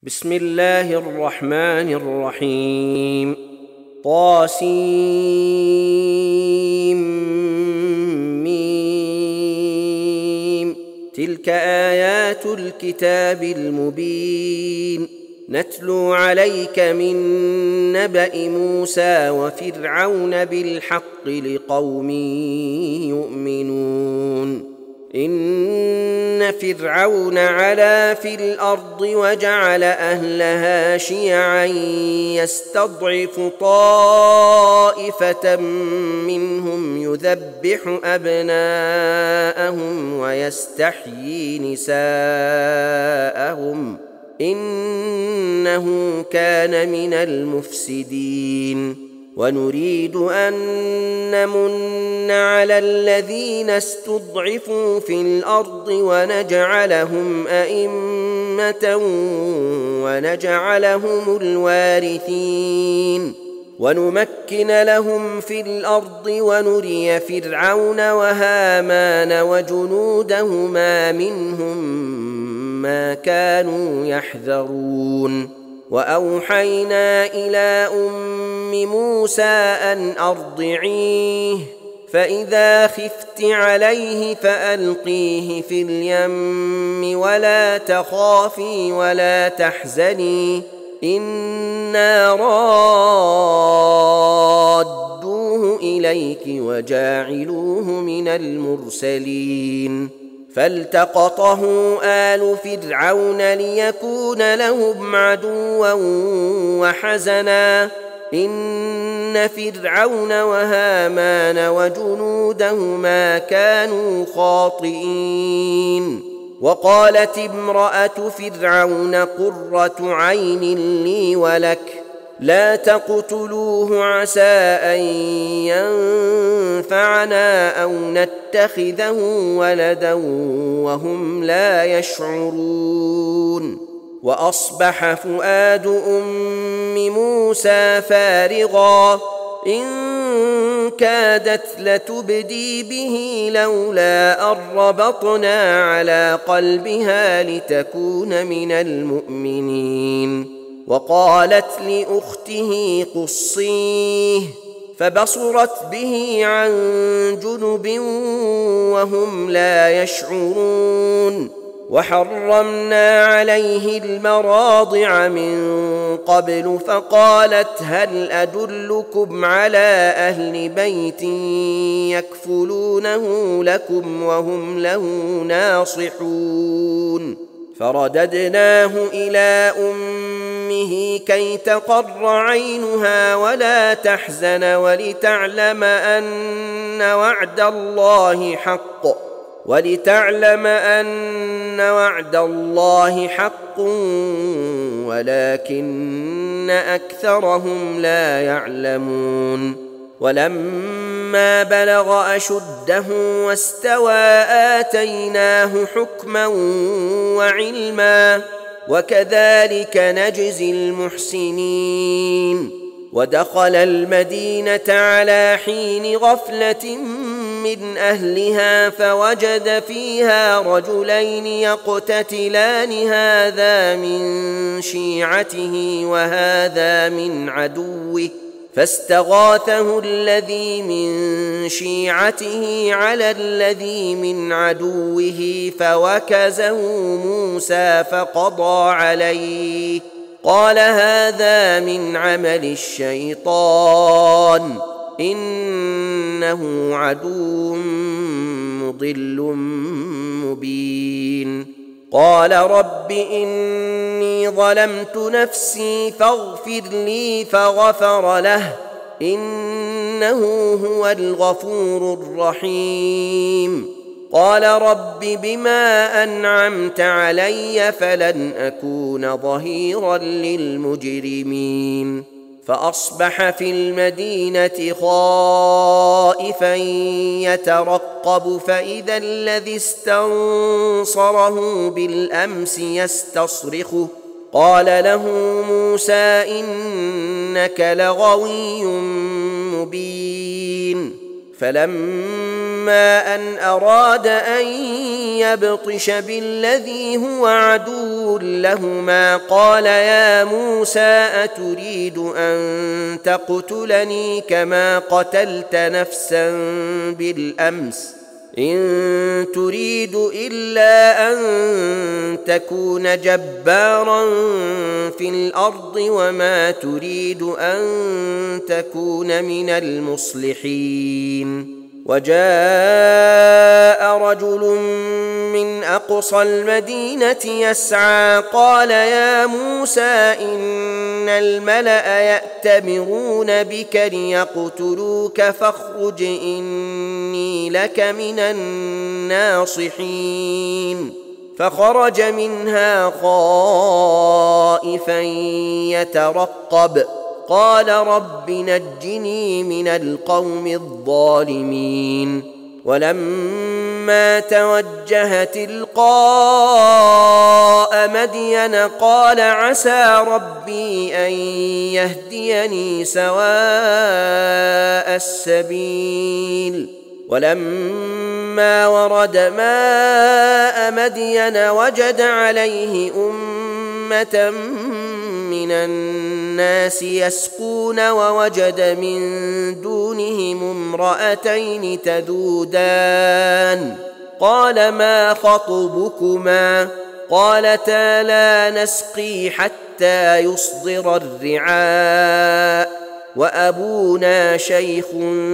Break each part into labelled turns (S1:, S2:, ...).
S1: بسم الله الرحمن الرحيم طاسيم تلك آيات الكتاب المبين نتلو عليك من نبأ موسى وفرعون بالحق لقوم يؤمنون إن فرعون علا في الأرض وجعل أهلها شيعا يستضعف طائفة منهم يذبح أبناءهم ويستحيي نساءهم إنه كان من المفسدين ونريد أن نمن على الذين استضعفوا في الأرض ونجعلهم أئمة ونجعلهم الوارثين ونمكن لهم في الأرض ونري فرعون وهامان وجنودهما منهم ما كانوا يحذرون وأوحينا إلى أم موسى أن أرضعيه فإذا خفت عليه فألقيه في اليم ولا تخافي ولا تحزني إنا رادوه إليك وجاعلوه من المرسلين فالتقطه آل فرعون ليكون لهم عدوا وحزنا إن فرعون وهامان وجنودهما كانوا خاطئين وقالت امرأة فرعون قرة عين لي ولك لا تقتلوه عسى أن ينفعنا أو نتخذه ولدا وهم لا يشعرون وأصبح فؤاد أم موسى فارغا إن كادت لتبدي به لولا أن ربطنا على قلبها لتكون من المؤمنين وقالت لأخته قصيه فبصرت به عن جنب وهم لا يشعرون وحرمنا عليه المراضع من قبل فقالت هل أدلكم على أهل بيت يكفلونه لكم وهم له ناصحون فرددناه إلى أمه كي تقر عينها ولا تحزن ولتعلم أن وعد الله حق ولكن أكثرهم لا يعلمون ولما بلغ أشده واستوى آتيناه حكما وعلما وكذلك نجزي المحسنين ودخل المدينة على حين غفلة من أهلها فوجد فيها رجلين يقتتلان هذا من شيعته وهذا من عدوه فاستغاثه الذي من شيعته على الذي من عدوه فوكزه موسى فقضى عليه قال هذا من عمل الشيطان إنه عدو مضل مبين قال رب إني ظلمت نفسي فاغفر لي فغفر له إنه هو الغفور الرحيم قال رب بما أنعمت علي فلن أكون ظهيرا للمجرمين فأصبح في المدينة خائفا يترقب فإذا الذي استنصره بالأمس يستصرخه قال له موسى إنك لغوي مبين فلما أن أراد أن يبطش بالذي هو عدو لهما قال يا موسى أتريد أن تقتلني كما قتلت نفسا بالأمس إن تريد إلا أن تكون جبارا في الأرض وما تريد أن تكون من المصلحين وجاء رجل من أقصى المدينة يسعى قال يا موسى إن الملأ يأتمرون بك ليقتلوك فاخرج إني لك من الناصحين فخرج منها خائفا يترقب قال رب نجني من القوم الظالمين ولما توجه تلقاء مدين قال عسى ربي أن يهديني سواء السبيل ولما ورد ماء مدين وجد عليه أمة من الناس يسقون ووجد من دونهم امرأتين تذودان قال ما خطبكما قالتا لا نسقي حتى يصدر الرعاء وأبونا شيخ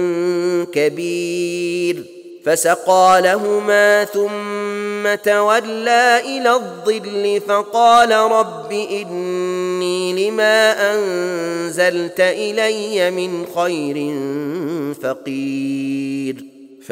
S1: كبير فسقى لهما ثم تولى إلى الظل فقال رب إني لما أنزلت إلي من خير فقير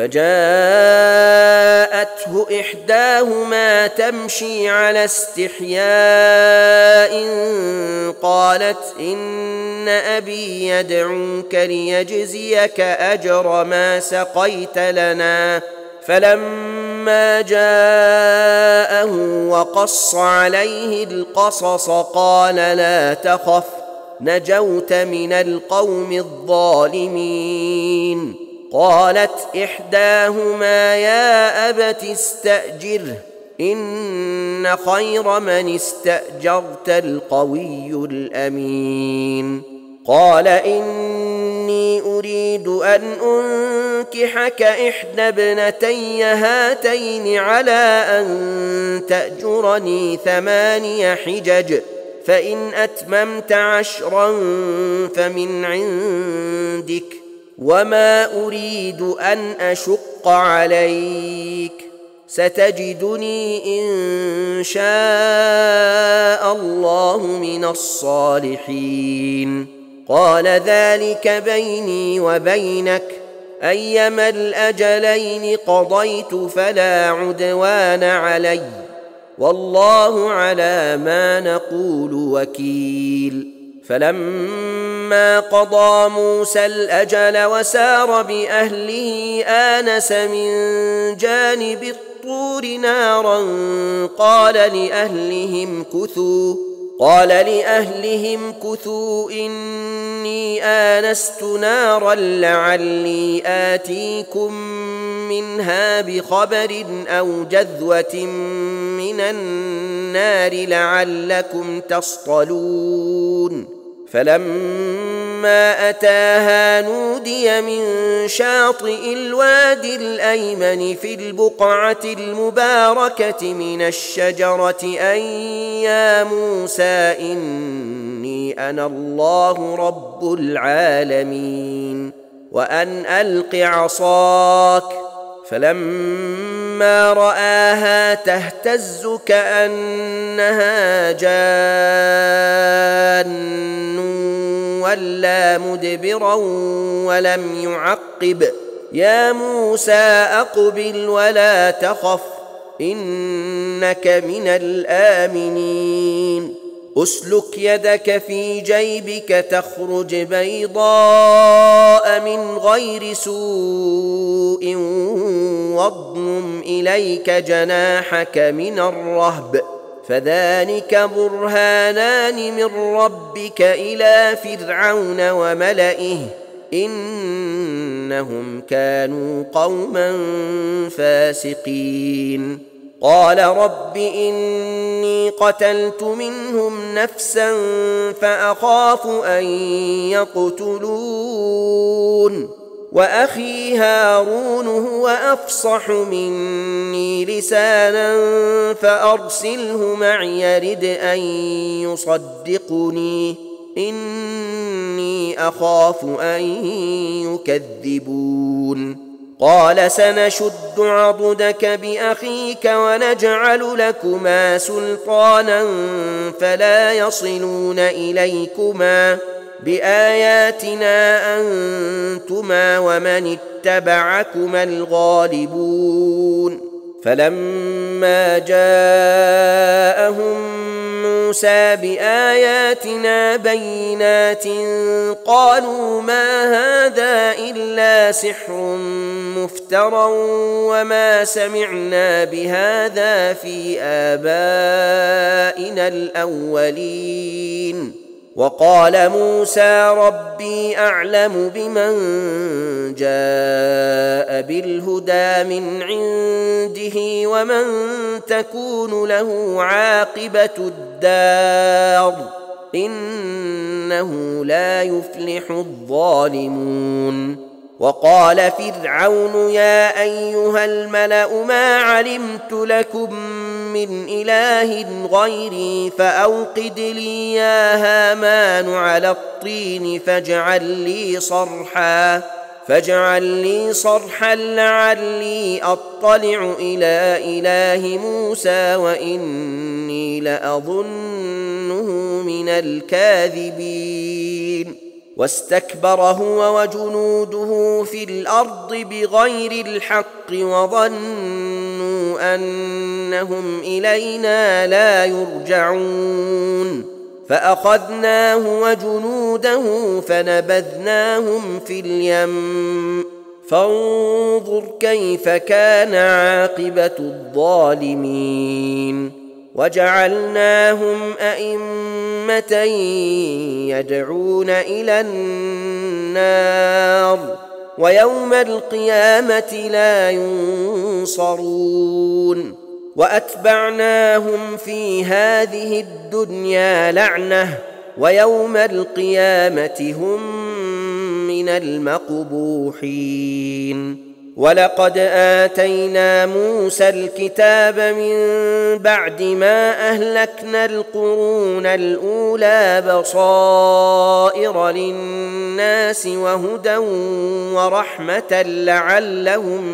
S1: فجاءته إحداهما تمشي على استحياء قالت إن أبي يدعوك ليجزيك أجر ما سقيت لنا فلما جاءه وقص عليه القصص قال لا تخف نجوت من القوم الظالمين قالت إحداهما يا أبت استأجره إن خير من استأجرت القوي الأمين قال إني أريد أن أنكحك إحدى ابنتي هاتين على أن تأجرني 8 حجج فإن أتممت 10 فمن عندك وما أريد أن أشق عليك ستجدني إن شاء الله من الصالحين قال ذلك بيني وبينك أيما الأجلين قضيت فلا عدوان علي والله على ما نقول وكيل فلما قضى موسى الأجل وسار بأهله آنس من جانب الطور نارا قال لأهلهم كثوا إني آنست نارا لعلي آتيكم منها بخبر أو جذوة من النار لعلكم تصطلون فلما أتاها نودي من شاطئ الوادي الأيمن في البقعة المباركة من الشجرة أن يا موسى إني أنا الله رب العالمين وأن ألق عصاك فلما رآها تهتز كأنها جان ولا مدبرا ولم يعقب يا موسى أقبل ولا تخف إنك من الآمنين أسلك يدك في جيبك تخرج بيضاء من غير سوء واضمم إليك جناحك من الرهب فذلك برهانان من ربك إلى فرعون وملئه إنهم كانوا قوما فاسقين. قال رب إني قتلت منهم نفسا فأخاف أن يقتلون وأخي هارون هو أفصح مني لسانا فأرسله معي يرد أن يصدقني إني أخاف أن يكذبون. قال سنشد عضدك بأخيك ونجعل لكما سلطانا فلا يصلون إليكما بآياتنا أنتما ومن اتبعكما الغالبون. فلما جاءهم موسى بآياتنا بينات قالوا ما هذا إلا سحر مفترى وما سمعنا بهذا في آبائنا الأولين. وقال موسى ربي أعلم بمن جاء بالهدى من عنده ومن تكون له عاقبة الدار إنه لا يفلح الظالمون. وقال فرعون يا أيها الملأ ما علمت لكم من إله غيري فأوقد لي يا هامان على الطين فاجعل لي صرحا لعلي أطلع إلى إله موسى وإني لأظنه من الكاذبين. واستكبر هو وجنوده في الأرض بغير الحق وظنوا أنهم إلينا لا يرجعون فأخذناه وجنوده فنبذناهم في اليم فانظر كيف كان عاقبة الظالمين. وجعلناهم أئمة يدعون إلى النار ويوم القيامة لا ينصرون. وأتبعناهم في هذه الدنيا لعنة ويوم القيامة هم من المقبوحين. ولقد آتينا موسى الكتاب من بعد ما أهلكنا القرون الأولى بصائر للناس وهدى ورحمة لعلهم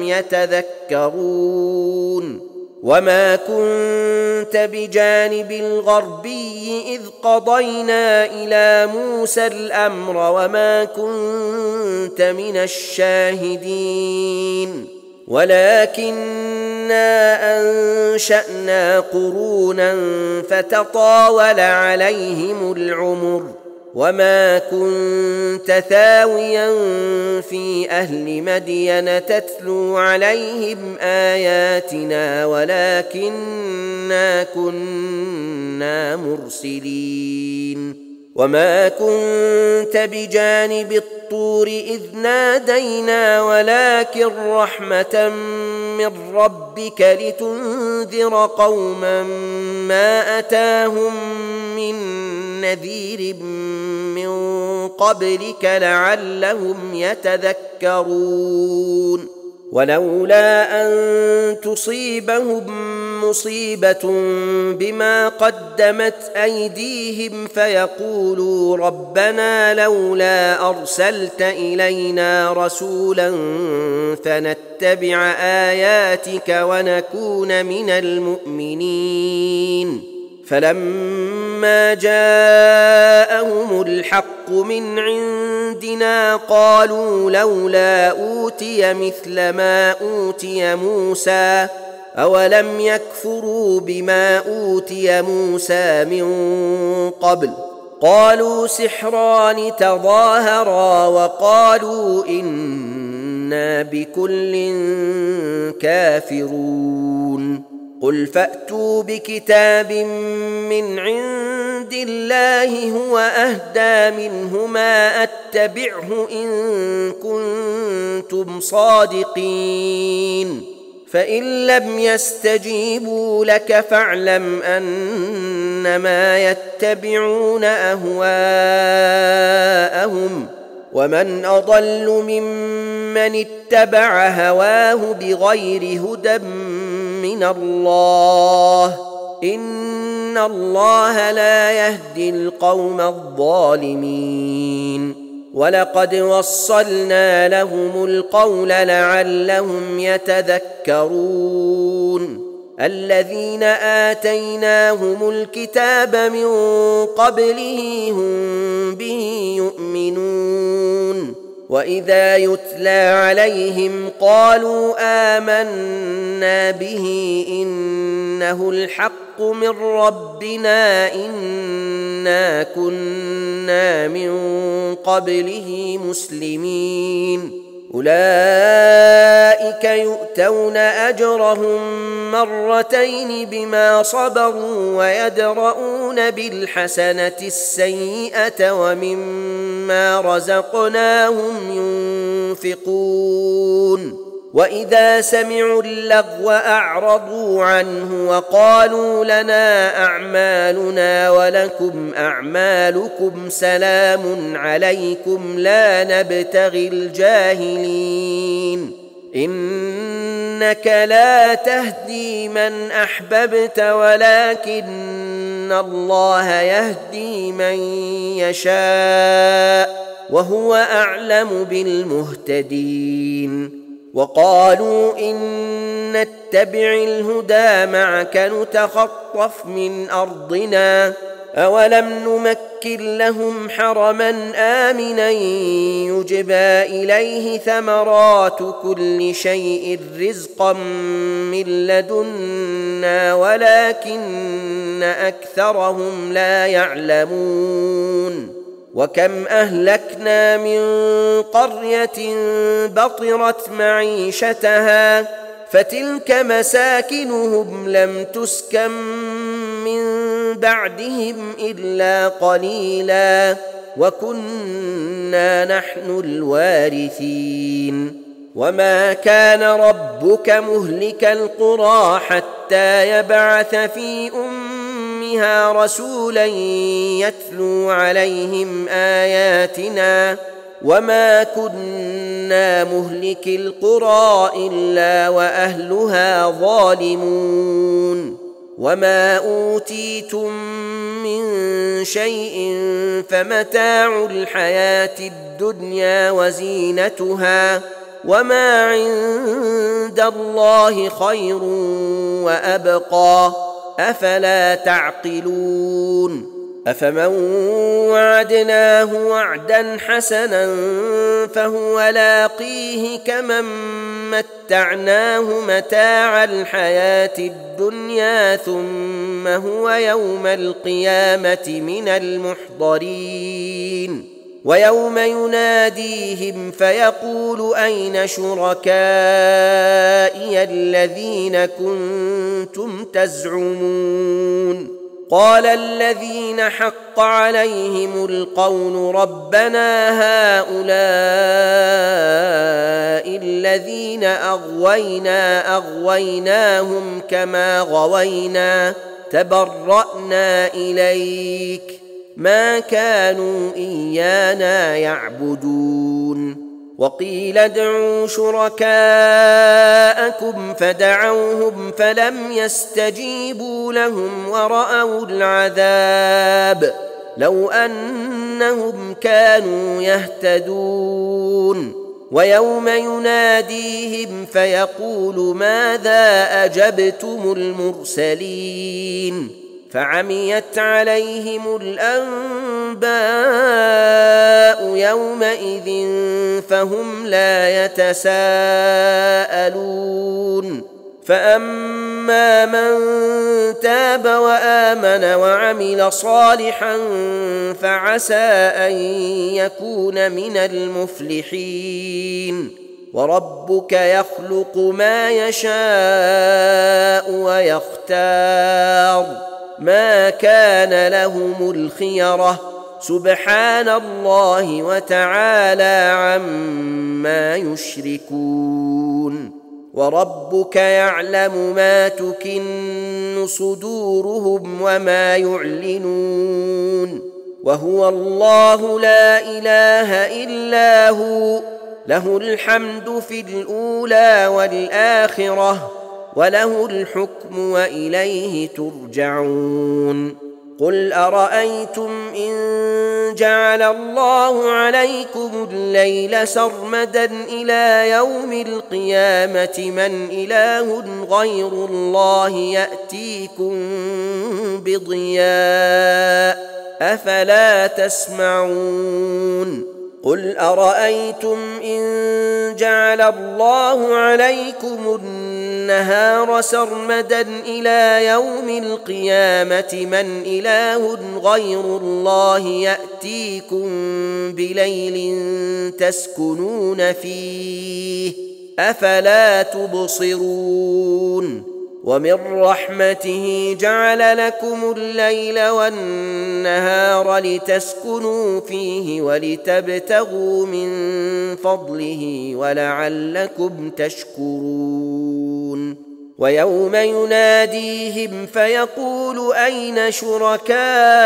S1: يتذكرون. وما كنت بجانب الغربي إذ قضينا إلى موسى الأمر وما كنت من الشاهدين ولكننا أنشأنا قرونا فتطاول عليهم العمر وما كنت ثاويا في أهل مدين تتلو عليهم آياتنا ولكننا كنا مرسلين. وما كنت بجانب الطور إذ نادينا ولكن رحمة من ربك لتنذر قوما ما أتاهم من نذير من قبلك لعلهم يتذكرون. ولولا أن تصيبهم مصيبة بما قدمت أيديهم فيقولوا ربنا لولا أرسلت إلينا رسولا فنتبع آياتك ونكون من المؤمنين. فلما جاءهم الحق من عندنا قالوا لولا أوتي مثل ما أوتي موسى أولم يكفروا بما أوتي موسى من قبل قالوا سحران تظاهرا وقالوا إنا بكل كافرون. قل فأتوا بكتاب من عند عند الله هو أهدى منهما أتبعه إن كنتم صادقين فإن لم يستجيبوا لك فاعلم أنما يتبعون أهواءهم ومن أضل ممن اتبع هواه بغير هدى من الله إن الله لا يهدي القوم الظالمين ولقد وصلنا لهم القول لعلهم يتذكرون الذين آتيناهم الكتاب من قبله هم به يؤمنون وإذا يتلى عليهم قالوا آمنا به إنه الحق من ربنا إنا كنا من قبله مسلمين أولئك يؤتون أجرهم مرتين بما صبروا ويدرؤون بالحسنة السيئة ومما رزقناهم ينفقون وإذا سمعوا اللغو أعرضوا عنه وقالوا لنا أعمالنا ولكم أعمالكم سلام عليكم لا نبتغي الجاهلين إنك لا تهدي من أحببت ولكن الله يهدي من يشاء وهو أعلم بالمهتدين وقالوا إن نتبع الهدى معك نتخطف من أرضنا أولم نمكن لهم حرما آمنا يجبى إليه ثمرات كل شيء رزقا من لدنا ولكن أكثرهم لا يعلمون وكم أهلكنا من قرية بطرت معيشتها فتلك مساكنهم لم تسكن من بعدهم إلا قليلا وكنا نحن الوارثين وما كان ربك مهلك القرى حتى يبعث في أمها رسولا يتلو عليهم آياتنا وما كنا مهلك القرى إلا وأهلها ظالمون وما أوتيتم من شيء فمتاع الحياة الدنيا وزينتها وما عند الله خير وأبقى أفلا تعقلون أفمن وعدناه وعدا حسنا فهو لاقيه كمن متعناه متاع الحياة الدنيا ثم هو يوم القيامة من المحضرين ويوم يناديهم فيقول أين شركائي الذين كنتم تزعمون قال الذين حق عليهم القول ربنا هؤلاء الذين أغويناهم كما غوينا تبرأنا إليك ما كانوا إيانا يعبدون وقيل ادعوا شركاءكم فدعوهم فلم يستجيبوا لهم ورأوا العذاب لو أنهم كانوا يهتدون ويوم يناديهم فيقول ماذا أجبتم المرسلين فعميت عليهم الأنباء يومئذ فهم لا يتساءلون فأما من تاب وآمن وعمل صالحا فعسى أن يكون من المفلحين وربك يخلق ما يشاء ويختار ما كان لهم الخيرة سبحان الله وتعالى عما يشركون وربك يعلم ما تكن صدورهم وما يعلنون وهو الله لا إله إلا هو له الحمد في الأولى والآخرة وله الحكم وإليه ترجعون قل أرأيتم إن جعل الله عليكم الليل سرمدا إلى يوم القيامة من إله غير الله يأتيكم بضياء أفلا تسمعون قل أرأيتم إن جعل الله عليكم النهار سرمدا إلى يوم القيامة من إله غير الله يأتيكم بليل تسكنون فيه أفلا تبصرون ومن رحمته جعل لكم الليل والنهار لتسكنوا فيه ولتبتغوا من فضله ولعلكم تشكرون ويوم يناديهم فيقول أين شركائي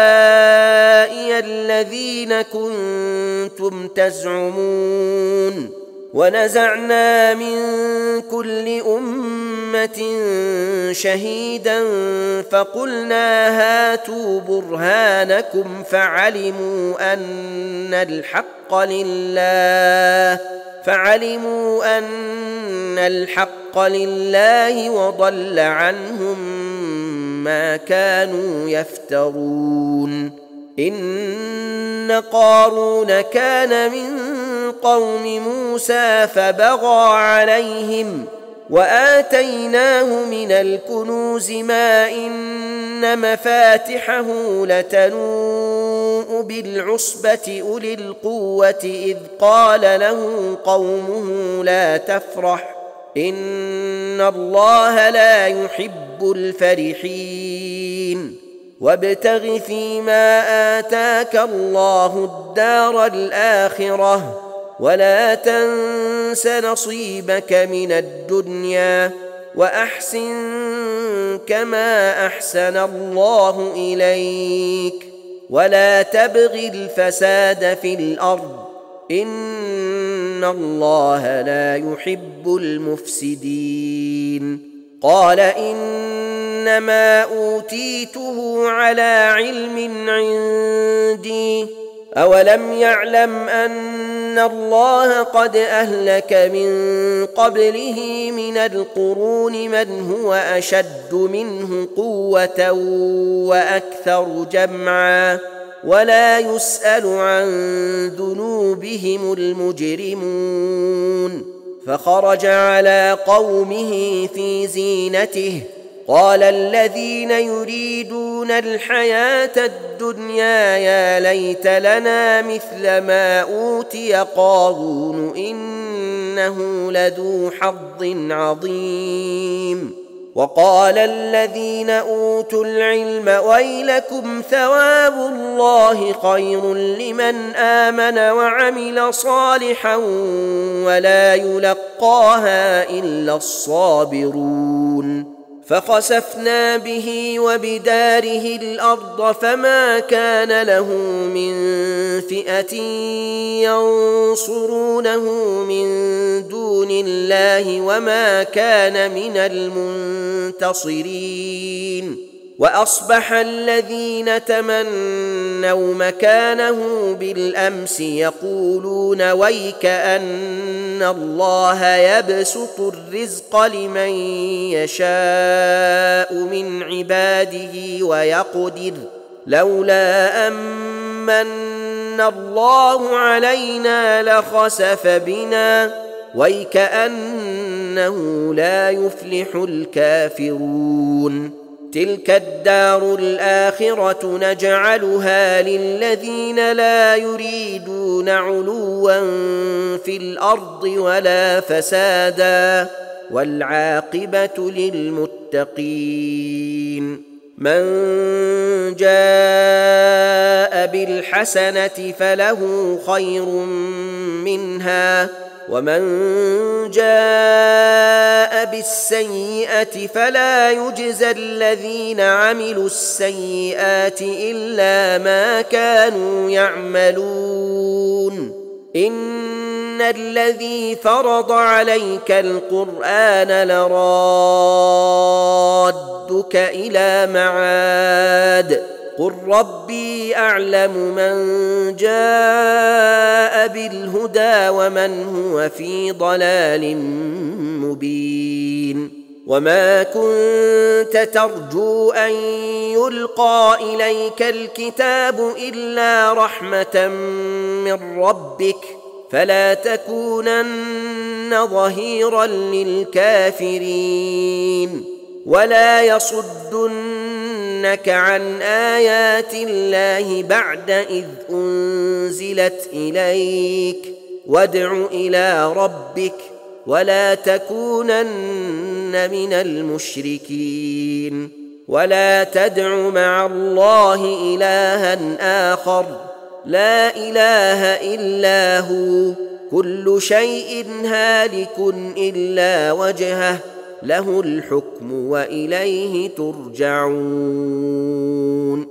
S1: الذين كنتم تزعمون ونزعنا من كل أمة شهيدا فقلنا هاتوا برهانكم فعلموا أن الحق لله وضل عنهم ما كانوا يفترون إن قارون كان من قوم موسى فبغى عليهم وآتيناه من الكنوز ما إن مفاتحه لتنوء بالعصبة أولي القوة إذ قال له قومه لا تفرح إن الله لا يحب الفرحين وابتغ فيما آتاك الله الدار الآخرة ولا تنس نصيبك من الدنيا وأحسن كما أحسن الله إليك ولا تبغ الفساد في الأرض إن الله لا يحب المفسدين قال إنما أوتيته على علم عندي أولم يعلم أن الله قد أهلك من قبله من القرون من هو أشد منه قوة وأكثر جمعا ولا يسأل عن ذنوبهم المجرمون فخرج على قومه في زينته قال الذين يريدون الحياة الدنيا يا ليت لنا مثل ما أوتي قارون إنه لذو حظ عظيم وقال الذين أوتوا العلم ويلكم ثواب الله خير لمن آمن وعمل صالحا ولا يلقاها إلا الصابرون فخسفنا به وبداره الأرض فما كان له من فئة ينصرونه من دون الله وما كان من المنتصرين وأصبح الذين تمنوا مكانه بالأمس يقولون ويك أن الله يبسط الرزق لمن يشاء من عباده ويقدر لولا أمن الله علينا لخسف بنا ويكأنه لا يفلح الكافرون تلك الدار الآخرة نجعلها للذين لا يريدون علوا في الأرض ولا فسادا والعاقبة للمتقين من جاء بالحسنة فله خير منها ومن جاء بالسيئة فلا يجزى الذين عملوا السيئات إلا ما كانوا يعملون إن الذي فرض عليك القرآن لرادك إلى معاد قل ربي أعلم من جاء بالهدى ومن هو في ضلال مبين وما كنت ترجو أن يلقى إليك الكتاب إلا رحمة من ربك فلا تكونن ظهيرا للكافرين ولا يصدنك عن آيات الله بعد إذ أنزلت إليك وادع إلى ربك ولا تكونن من المشركين ولا تدع مع الله إلها آخر لا إله إلا هو كل شيء هالك إلا وجهه له الحكم وإليه ترجعون